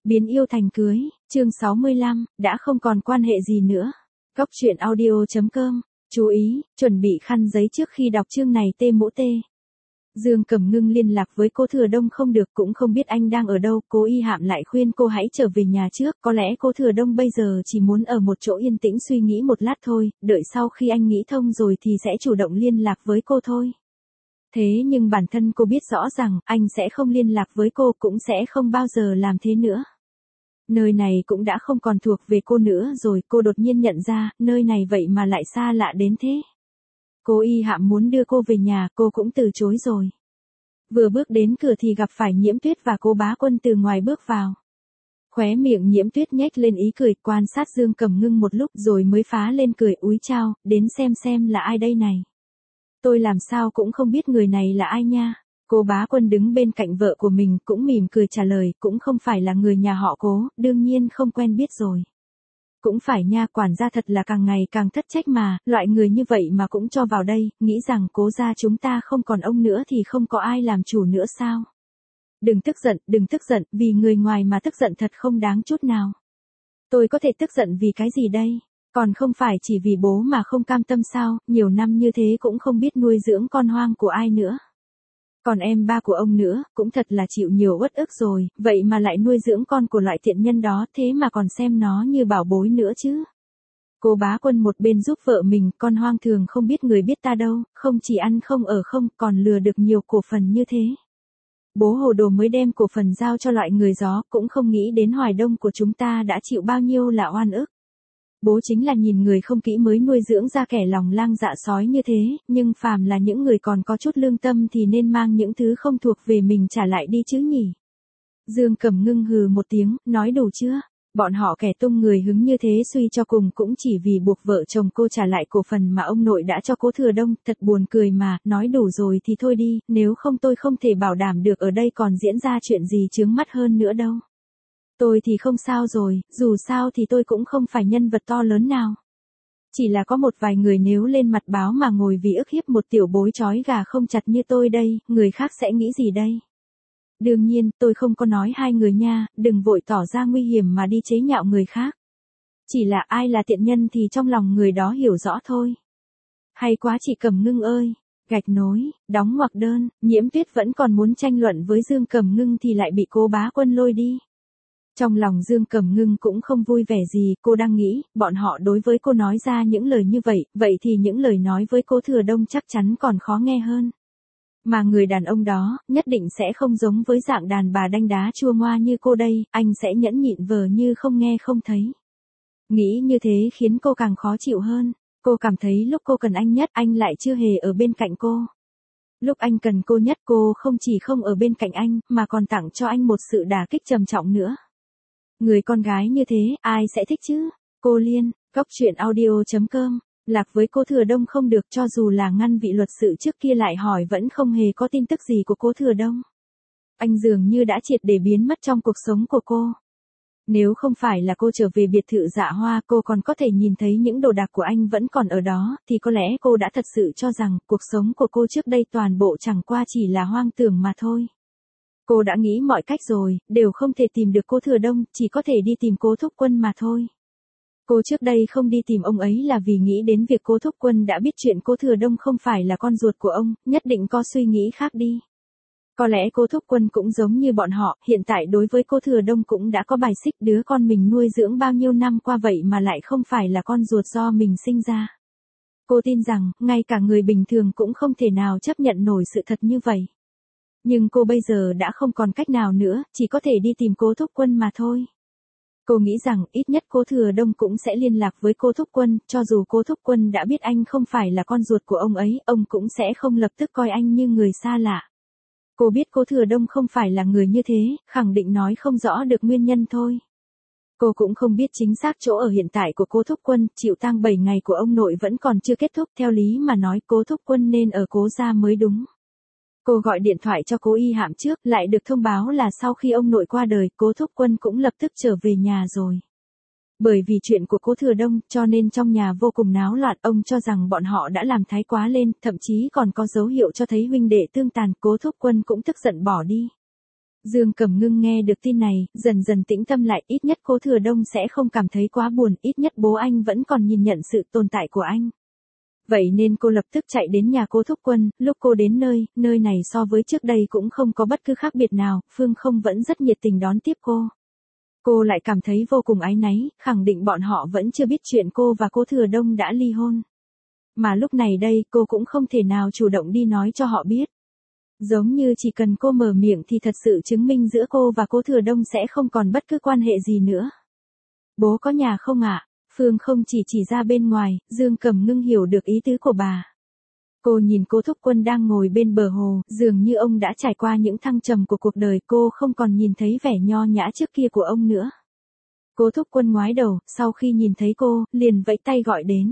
Biến yêu thành cưới, chương 65, đã không còn quan hệ gì nữa. Góc truyện audio.com, chú ý, chuẩn bị khăn giấy trước khi đọc chương này tê mỗ tê. Dương Cẩm Ngưng liên lạc với cô Thừa Đông không được, cũng không biết anh đang ở đâu, Cố Y Hạm lại khuyên cô hãy trở về nhà trước, có lẽ cô Thừa Đông bây giờ chỉ muốn ở một chỗ yên tĩnh suy nghĩ một lát thôi, đợi sau khi anh nghĩ thông rồi thì sẽ chủ động liên lạc với cô thôi. Thế nhưng bản thân cô biết rõ rằng anh sẽ không liên lạc với cô, cũng sẽ không bao giờ làm thế nữa. Nơi này cũng đã không còn thuộc về cô nữa rồi, cô đột nhiên nhận ra, nơi này vậy mà lại xa lạ đến thế. Cố Y Hạm muốn đưa cô về nhà, cô cũng từ chối rồi. Vừa bước đến cửa thì gặp phải Nhiễm Tuyết và Cố Bá Quân từ ngoài bước vào. Khóe miệng Nhiễm Tuyết nhếch lên ý cười, quan sát Dương Cẩm Ngưng một lúc rồi mới phá lên cười, úi chao, đến xem là ai đây này. Tôi làm sao cũng không biết người này là ai nha. Cố Bá Quân đứng bên cạnh vợ của mình cũng mỉm cười trả lời, cũng không phải là người nhà họ Cố, đương nhiên không quen biết rồi. Cũng phải nha, quản gia thật là càng ngày càng thất trách mà, loại người như vậy mà cũng cho vào đây, nghĩ rằng Cố gia chúng ta không còn ông nữa thì không có ai làm chủ nữa sao? Đừng tức giận, vì người ngoài mà tức giận thật không đáng chút nào. Tôi có thể tức giận vì cái gì đây? Còn không phải chỉ vì bố mà không cam tâm sao, nhiều năm như thế cũng không biết nuôi dưỡng con hoang của ai nữa. Còn em ba của ông nữa, cũng thật là chịu nhiều uất ức rồi, vậy mà lại nuôi dưỡng con của loại tiện nhân đó, thế mà còn xem nó như bảo bối nữa chứ. Cố Bá Quân một bên giúp vợ mình, con hoang thường không biết người biết ta đâu, không chỉ ăn không ở không, còn lừa được nhiều cổ phần như thế. Bố hồ đồ mới đem cổ phần giao cho loại người gió, cũng không nghĩ đến Hoài Đông của chúng ta đã chịu bao nhiêu là oan ức. Bố chính là nhìn người không kỹ mới nuôi dưỡng ra kẻ lòng lang dạ sói như thế, nhưng phàm là những người còn có chút lương tâm thì nên mang những thứ không thuộc về mình trả lại đi chứ nhỉ. Dương Cẩm Ngưng hừ một tiếng, nói đủ chưa? Bọn họ kẻ tung người hứng như thế suy cho cùng cũng chỉ vì buộc vợ chồng cô trả lại cổ phần mà ông nội đã cho Cố Thừa Đông, thật buồn cười mà, nói đủ rồi thì thôi đi, nếu không tôi không thể bảo đảm được ở đây còn diễn ra chuyện gì chướng mắt hơn nữa đâu. Tôi thì không sao rồi, dù sao thì tôi cũng không phải nhân vật to lớn nào. Chỉ là có một vài người nếu lên mặt báo mà ngồi vì ức hiếp một tiểu bối trói gà không chặt như tôi đây, người khác sẽ nghĩ gì đây? Đương nhiên, tôi không có nói hai người nha, đừng vội tỏ ra nguy hiểm mà đi chế nhạo người khác. Chỉ là ai là tiện nhân thì trong lòng người đó hiểu rõ thôi. Hay quá chị Cẩm Ngưng ơi. Gạch nối, đóng ngoặc đơn, Nhiễm Tuyết vẫn còn muốn tranh luận với Dương Cẩm Ngưng thì lại bị Cố Bá Quân lôi đi. Trong lòng Dương Cẩm Ngưng cũng không vui vẻ gì, cô đang nghĩ, bọn họ đối với cô nói ra những lời như vậy thì những lời nói với Cố Thừa Đông chắc chắn còn khó nghe hơn. Mà người đàn ông đó, nhất định sẽ không giống với dạng đàn bà đanh đá chua ngoa như cô đây, anh sẽ nhẫn nhịn vờ như không nghe không thấy. Nghĩ như thế khiến cô càng khó chịu hơn, cô cảm thấy lúc cô cần anh nhất anh lại chưa hề ở bên cạnh cô. Lúc anh cần cô nhất cô không chỉ không ở bên cạnh anh, mà còn tặng cho anh một sự đả kích trầm trọng nữa. Người con gái như thế, ai sẽ thích chứ? Cô Liên, góc truyện audio.com, lạc với Cố Thừa Đông không được, cho dù là ngăn vị luật sự trước kia lại hỏi vẫn không hề có tin tức gì của Cố Thừa Đông. Anh dường như đã triệt để biến mất trong cuộc sống của cô. Nếu không phải là cô trở về biệt thự Dạ Hoa, cô còn có thể nhìn thấy những đồ đạc của anh vẫn còn ở đó, thì có lẽ cô đã thật sự cho rằng cuộc sống của cô trước đây toàn bộ chẳng qua chỉ là hoang tưởng mà thôi. Cô đã nghĩ mọi cách rồi, đều không thể tìm được Cố Thừa Đông, chỉ có thể đi tìm Cố Thúc Quân mà thôi. Cô trước đây không đi tìm ông ấy là vì nghĩ đến việc Cố Thúc Quân đã biết chuyện Cố Thừa Đông không phải là con ruột của ông, nhất định có suy nghĩ khác đi. Có lẽ Cố Thúc Quân cũng giống như bọn họ, hiện tại đối với Cố Thừa Đông cũng đã có bài xích, đứa con mình nuôi dưỡng bao nhiêu năm qua vậy mà lại không phải là con ruột do mình sinh ra. Cô tin rằng, ngay cả người bình thường cũng không thể nào chấp nhận nổi sự thật như vậy. Nhưng cô bây giờ đã không còn cách nào nữa, chỉ có thể đi tìm Cố Thúc Quân mà thôi. Cô nghĩ rằng ít nhất Cố Thừa Đông cũng sẽ liên lạc với Cố Thúc Quân, cho dù Cố Thúc Quân đã biết anh không phải là con ruột của ông ấy, ông cũng sẽ không lập tức coi anh như người xa lạ. Cô biết Cố Thừa Đông không phải là người như thế, khẳng định nói không rõ được nguyên nhân thôi. Cô cũng không biết chính xác chỗ ở hiện tại của Cố Thúc Quân, chịu tang 7 ngày của ông nội vẫn còn chưa kết thúc, theo lý mà nói Cố Thúc Quân nên ở Cố gia mới đúng. Cô gọi điện thoại cho Cố Y Hạm trước, lại được thông báo là sau khi ông nội qua đời, Cố Thúc Quân cũng lập tức trở về nhà rồi. Bởi vì chuyện của Cố Thừa Đông, cho nên trong nhà vô cùng náo loạn, ông cho rằng bọn họ đã làm thái quá lên, thậm chí còn có dấu hiệu cho thấy huynh đệ tương tàn, Cố Thúc Quân cũng tức giận bỏ đi. Dương Cẩm Ngưng nghe được tin này, dần dần tĩnh tâm lại, ít nhất Cố Thừa Đông sẽ không cảm thấy quá buồn, ít nhất bố anh vẫn còn nhìn nhận sự tồn tại của anh. Vậy nên cô lập tức chạy đến nhà Cố Thúc Quân, lúc cô đến nơi này so với trước đây cũng không có bất cứ khác biệt nào, Phương Không vẫn rất nhiệt tình đón tiếp cô. Cô lại cảm thấy vô cùng áy náy, khẳng định bọn họ vẫn chưa biết chuyện cô và Cố Thừa Đông đã ly hôn. Mà lúc này đây cô cũng không thể nào chủ động đi nói cho họ biết. Giống như chỉ cần cô mở miệng thì thật sự chứng minh giữa cô và Cố Thừa Đông sẽ không còn bất cứ quan hệ gì nữa. Bố có nhà không ạ? Phương Không chỉ ra bên ngoài, Dương Cẩm Ngưng hiểu được ý tứ của bà. Cô nhìn Cố Thúc Quân đang ngồi bên bờ hồ, dường như ông đã trải qua những thăng trầm của cuộc đời, cô không còn nhìn thấy vẻ nho nhã trước kia của ông nữa. Cố Thúc Quân ngoái đầu, sau khi nhìn thấy cô, liền vẫy tay gọi đến.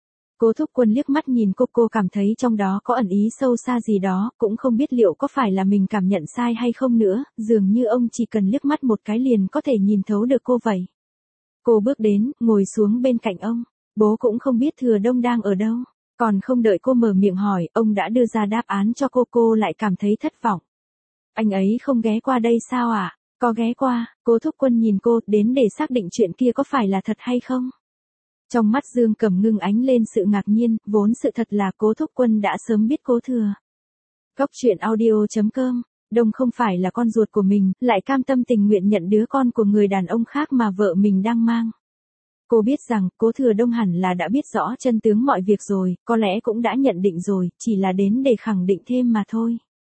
Cố Thúc Quân liếc mắt nhìn cô cảm thấy trong đó có ẩn ý sâu xa gì đó, cũng không biết liệu có phải là mình cảm nhận sai hay không nữa, dường như ông chỉ cần liếc mắt một cái liền có thể nhìn thấu được cô vậy. Cô bước đến, ngồi xuống bên cạnh ông. Bố cũng không biết Thừa Đông đang ở đâu. Còn không đợi cô mở miệng hỏi, ông đã đưa ra đáp án cho cô lại cảm thấy thất vọng. Anh ấy không ghé qua đây sao ạ? Có ghé qua, Cố Thúc Quân nhìn cô, đến để xác định chuyện kia có phải là thật hay không. Trong mắt Dương Cẩm Ngưng ánh lên sự ngạc nhiên, vốn sự thật là Cố Thúc Quân đã sớm biết Cố Thừa. Góc truyện audio.com, Đông không phải là con ruột của mình, lại cam tâm tình nguyện nhận đứa con của người đàn ông khác mà vợ mình đang mang. Cô biết rằng, Cố Thừa Đông hẳn là đã biết rõ chân tướng mọi việc rồi, có lẽ cũng đã nhận định rồi, chỉ là đến để khẳng định thêm mà thôi.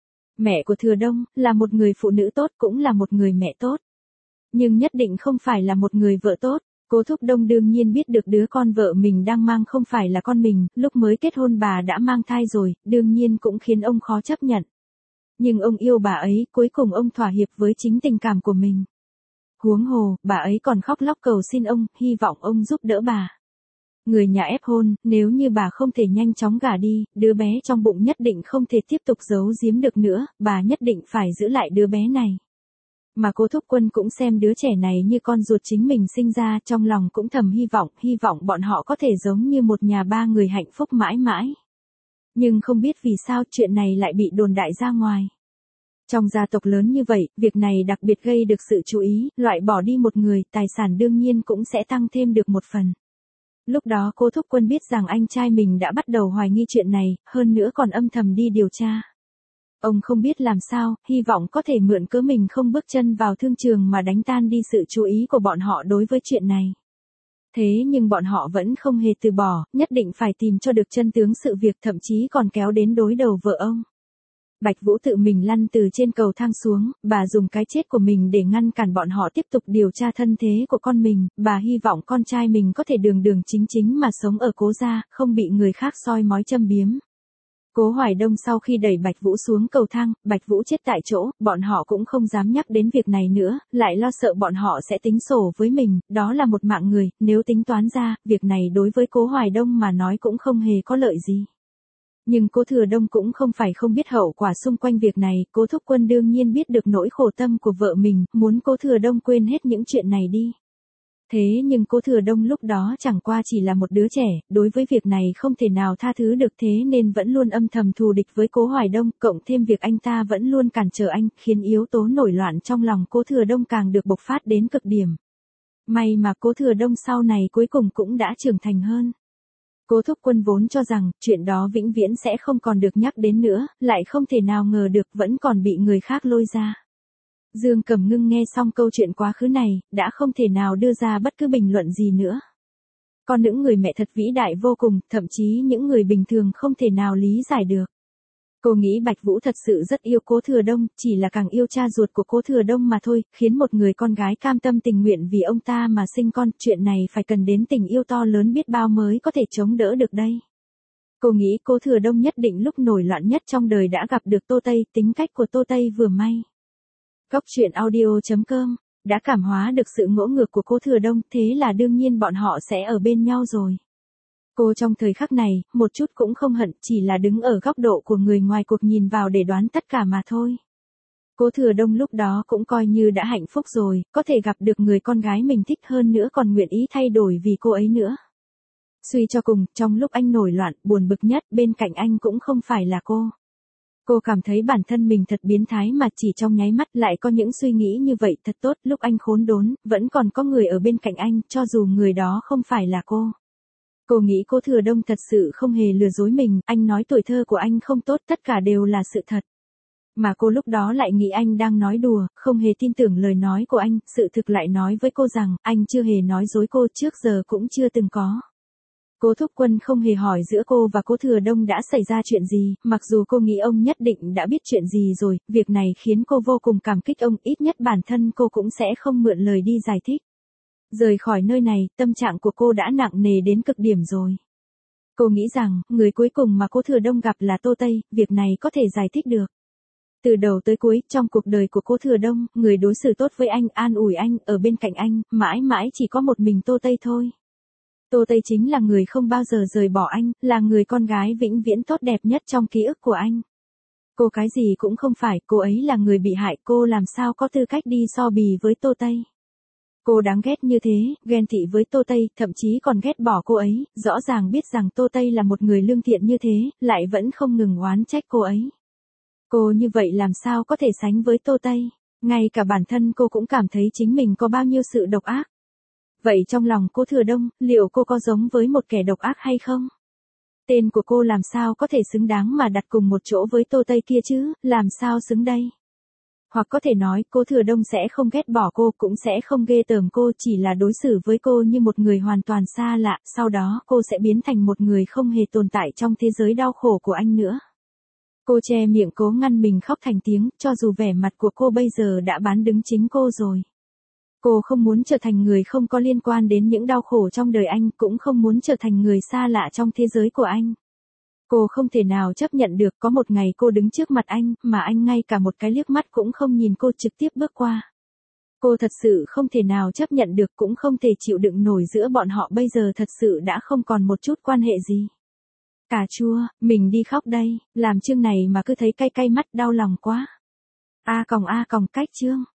Mẹ của Thừa Đông, là một người phụ nữ tốt cũng là một người mẹ tốt. Nhưng nhất định không phải là một người vợ tốt. Cố Thúc Đông đương nhiên biết được đứa con vợ mình đang mang không phải là con mình, lúc mới kết hôn bà đã mang thai rồi, đương nhiên cũng khiến ông khó chấp nhận. Nhưng ông yêu bà ấy, cuối cùng ông thỏa hiệp với chính tình cảm của mình. Huống hồ, bà ấy còn khóc lóc cầu xin ông, hy vọng ông giúp đỡ bà. Người nhà ép hôn, nếu như bà không thể nhanh chóng gả đi, đứa bé trong bụng nhất định không thể tiếp tục giấu giếm được nữa, bà nhất định phải giữ lại đứa bé này. Mà Cố Thúc Quân cũng xem đứa trẻ này như con ruột chính mình sinh ra, trong lòng cũng thầm hy vọng bọn họ có thể giống như một nhà ba người hạnh phúc mãi mãi. Nhưng không biết vì sao chuyện này lại bị đồn đại ra ngoài. Trong gia tộc lớn như vậy, việc này đặc biệt gây được sự chú ý, loại bỏ đi một người, tài sản đương nhiên cũng sẽ tăng thêm được một phần. Lúc đó Cố Thúc Quân biết rằng anh trai mình đã bắt đầu hoài nghi chuyện này, hơn nữa còn âm thầm đi điều tra. Ông không biết làm sao, hy vọng có thể mượn cớ mình không bước chân vào thương trường mà đánh tan đi sự chú ý của bọn họ đối với chuyện này. Thế nhưng bọn họ vẫn không hề từ bỏ, nhất định phải tìm cho được chân tướng sự việc, thậm chí còn kéo đến đối đầu vợ ông. Bạch Vũ tự mình lăn từ trên cầu thang xuống, bà dùng cái chết của mình để ngăn cản bọn họ tiếp tục điều tra thân thế của con mình, bà hy vọng con trai mình có thể đường chính mà sống ở Cố gia, không bị người khác soi mói châm biếm. Cố Hoài Đông sau khi đẩy Bạch Vũ xuống cầu thang, Bạch Vũ chết tại chỗ, bọn họ cũng không dám nhắc đến việc này nữa, lại lo sợ bọn họ sẽ tính sổ với mình, đó là một mạng người, nếu tính toán ra, việc này đối với Cố Hoài Đông mà nói cũng không hề có lợi gì. Nhưng Cố Thừa Đông cũng không phải không biết hậu quả xung quanh việc này, Cố Thúc Quân đương nhiên biết được nỗi khổ tâm của vợ mình, muốn Cố Thừa Đông quên hết những chuyện này đi. Thế nhưng Cố Thừa Đông lúc đó chẳng qua chỉ là một đứa trẻ, đối với việc này không thể nào tha thứ được, thế nên vẫn luôn âm thầm thù địch với Cố Hoài Đông, cộng thêm việc anh ta vẫn luôn cản trở anh, khiến yếu tố nổi loạn trong lòng Cố Thừa Đông càng được bộc phát đến cực điểm. May mà Cố Thừa Đông sau này cuối cùng cũng đã trưởng thành hơn. Cố Thúc Quân vốn cho rằng, chuyện đó vĩnh viễn sẽ không còn được nhắc đến nữa, lại không thể nào ngờ được vẫn còn bị người khác lôi ra. Dương Cẩm Ngưng nghe xong câu chuyện quá khứ này, đã không thể nào đưa ra bất cứ bình luận gì nữa. Còn những người mẹ thật vĩ đại vô cùng, thậm chí những người bình thường không thể nào lý giải được. Cô nghĩ Bạch Vũ thật sự rất yêu Cố Thừa Đông, chỉ là càng yêu cha ruột của Cố Thừa Đông mà thôi, khiến một người con gái cam tâm tình nguyện vì ông ta mà sinh con, chuyện này phải cần đến tình yêu to lớn biết bao mới có thể chống đỡ được đây. Cô nghĩ Cố Thừa Đông nhất định lúc nổi loạn nhất trong đời đã gặp được Tô Tây, tính cách của Tô Tây vừa may. Góc truyện audio.com, đã cảm hóa được sự ngỗ ngược của Cố Thừa Đông, thế là đương nhiên bọn họ sẽ ở bên nhau rồi. Cô trong thời khắc này, một chút cũng không hận, chỉ là đứng ở góc độ của người ngoài cuộc nhìn vào để đoán tất cả mà thôi. Cố Thừa Đông lúc đó cũng coi như đã hạnh phúc rồi, có thể gặp được người con gái mình thích hơn nữa còn nguyện ý thay đổi vì cô ấy nữa. Suy cho cùng, trong lúc anh nổi loạn, buồn bực nhất, bên cạnh anh cũng không phải là cô. Cô cảm thấy bản thân mình thật biến thái mà chỉ trong nháy mắt lại có những suy nghĩ như vậy thật tốt, lúc anh khốn đốn, vẫn còn có người ở bên cạnh anh, cho dù người đó không phải là cô. Cô nghĩ Cố Thừa Đông thật sự không hề lừa dối mình, anh nói tuổi thơ của anh không tốt, tất cả đều là sự thật. Mà cô lúc đó lại nghĩ anh đang nói đùa, không hề tin tưởng lời nói của anh, sự thực lại nói với cô rằng, anh chưa hề nói dối cô, trước giờ cũng chưa từng có. Cố Thúc Quân không hề hỏi giữa cô và Cố Thừa Đông đã xảy ra chuyện gì, mặc dù cô nghĩ ông nhất định đã biết chuyện gì rồi, việc này khiến cô vô cùng cảm kích ông, ít nhất bản thân cô cũng sẽ không mượn lời đi giải thích. Rời khỏi nơi này, tâm trạng của cô đã nặng nề đến cực điểm rồi. Cô nghĩ rằng, người cuối cùng mà Cố Thừa Đông gặp là Tô Tây, việc này có thể giải thích được. Từ đầu tới cuối, trong cuộc đời của Cố Thừa Đông, người đối xử tốt với anh, an ủi anh, ở bên cạnh anh, mãi mãi chỉ có một mình Tô Tây thôi. Tô Tây chính là người không bao giờ rời bỏ anh, là người con gái vĩnh viễn tốt đẹp nhất trong ký ức của anh. Cô cái gì cũng không phải, cô ấy là người bị hại, cô làm sao có tư cách đi so bì với Tô Tây. Cô đáng ghét như thế, ghen tị với Tô Tây, thậm chí còn ghét bỏ cô ấy, rõ ràng biết rằng Tô Tây là một người lương thiện như thế, lại vẫn không ngừng oán trách cô ấy. Cô như vậy làm sao có thể sánh với Tô Tây, ngay cả bản thân cô cũng cảm thấy chính mình có bao nhiêu sự độc ác. Vậy trong lòng Cố Thừa Đông, liệu cô có giống với một kẻ độc ác hay không? Tên của cô làm sao có thể xứng đáng mà đặt cùng một chỗ với Tô Tây kia chứ, làm sao xứng đây? Hoặc có thể nói, Cố Thừa Đông sẽ không ghét bỏ cô, cũng sẽ không ghê tởm cô, chỉ là đối xử với cô như một người hoàn toàn xa lạ, sau đó cô sẽ biến thành một người không hề tồn tại trong thế giới đau khổ của anh nữa. Cô che miệng cố ngăn mình khóc thành tiếng, cho dù vẻ mặt của cô bây giờ đã bán đứng chính cô rồi. Cô không muốn trở thành người không có liên quan đến những đau khổ trong đời anh, cũng không muốn trở thành người xa lạ trong thế giới của anh. Cô không thể nào chấp nhận được có một ngày cô đứng trước mặt anh, mà anh ngay cả một cái liếc mắt cũng không nhìn cô trực tiếp bước qua. Cô thật sự không thể nào chấp nhận được, cũng không thể chịu đựng nổi giữa bọn họ bây giờ thật sự đã không còn một chút quan hệ gì. Cà chua, mình đi khóc đây, làm chương này mà cứ thấy cay cay mắt đau lòng quá. A còng cách chương.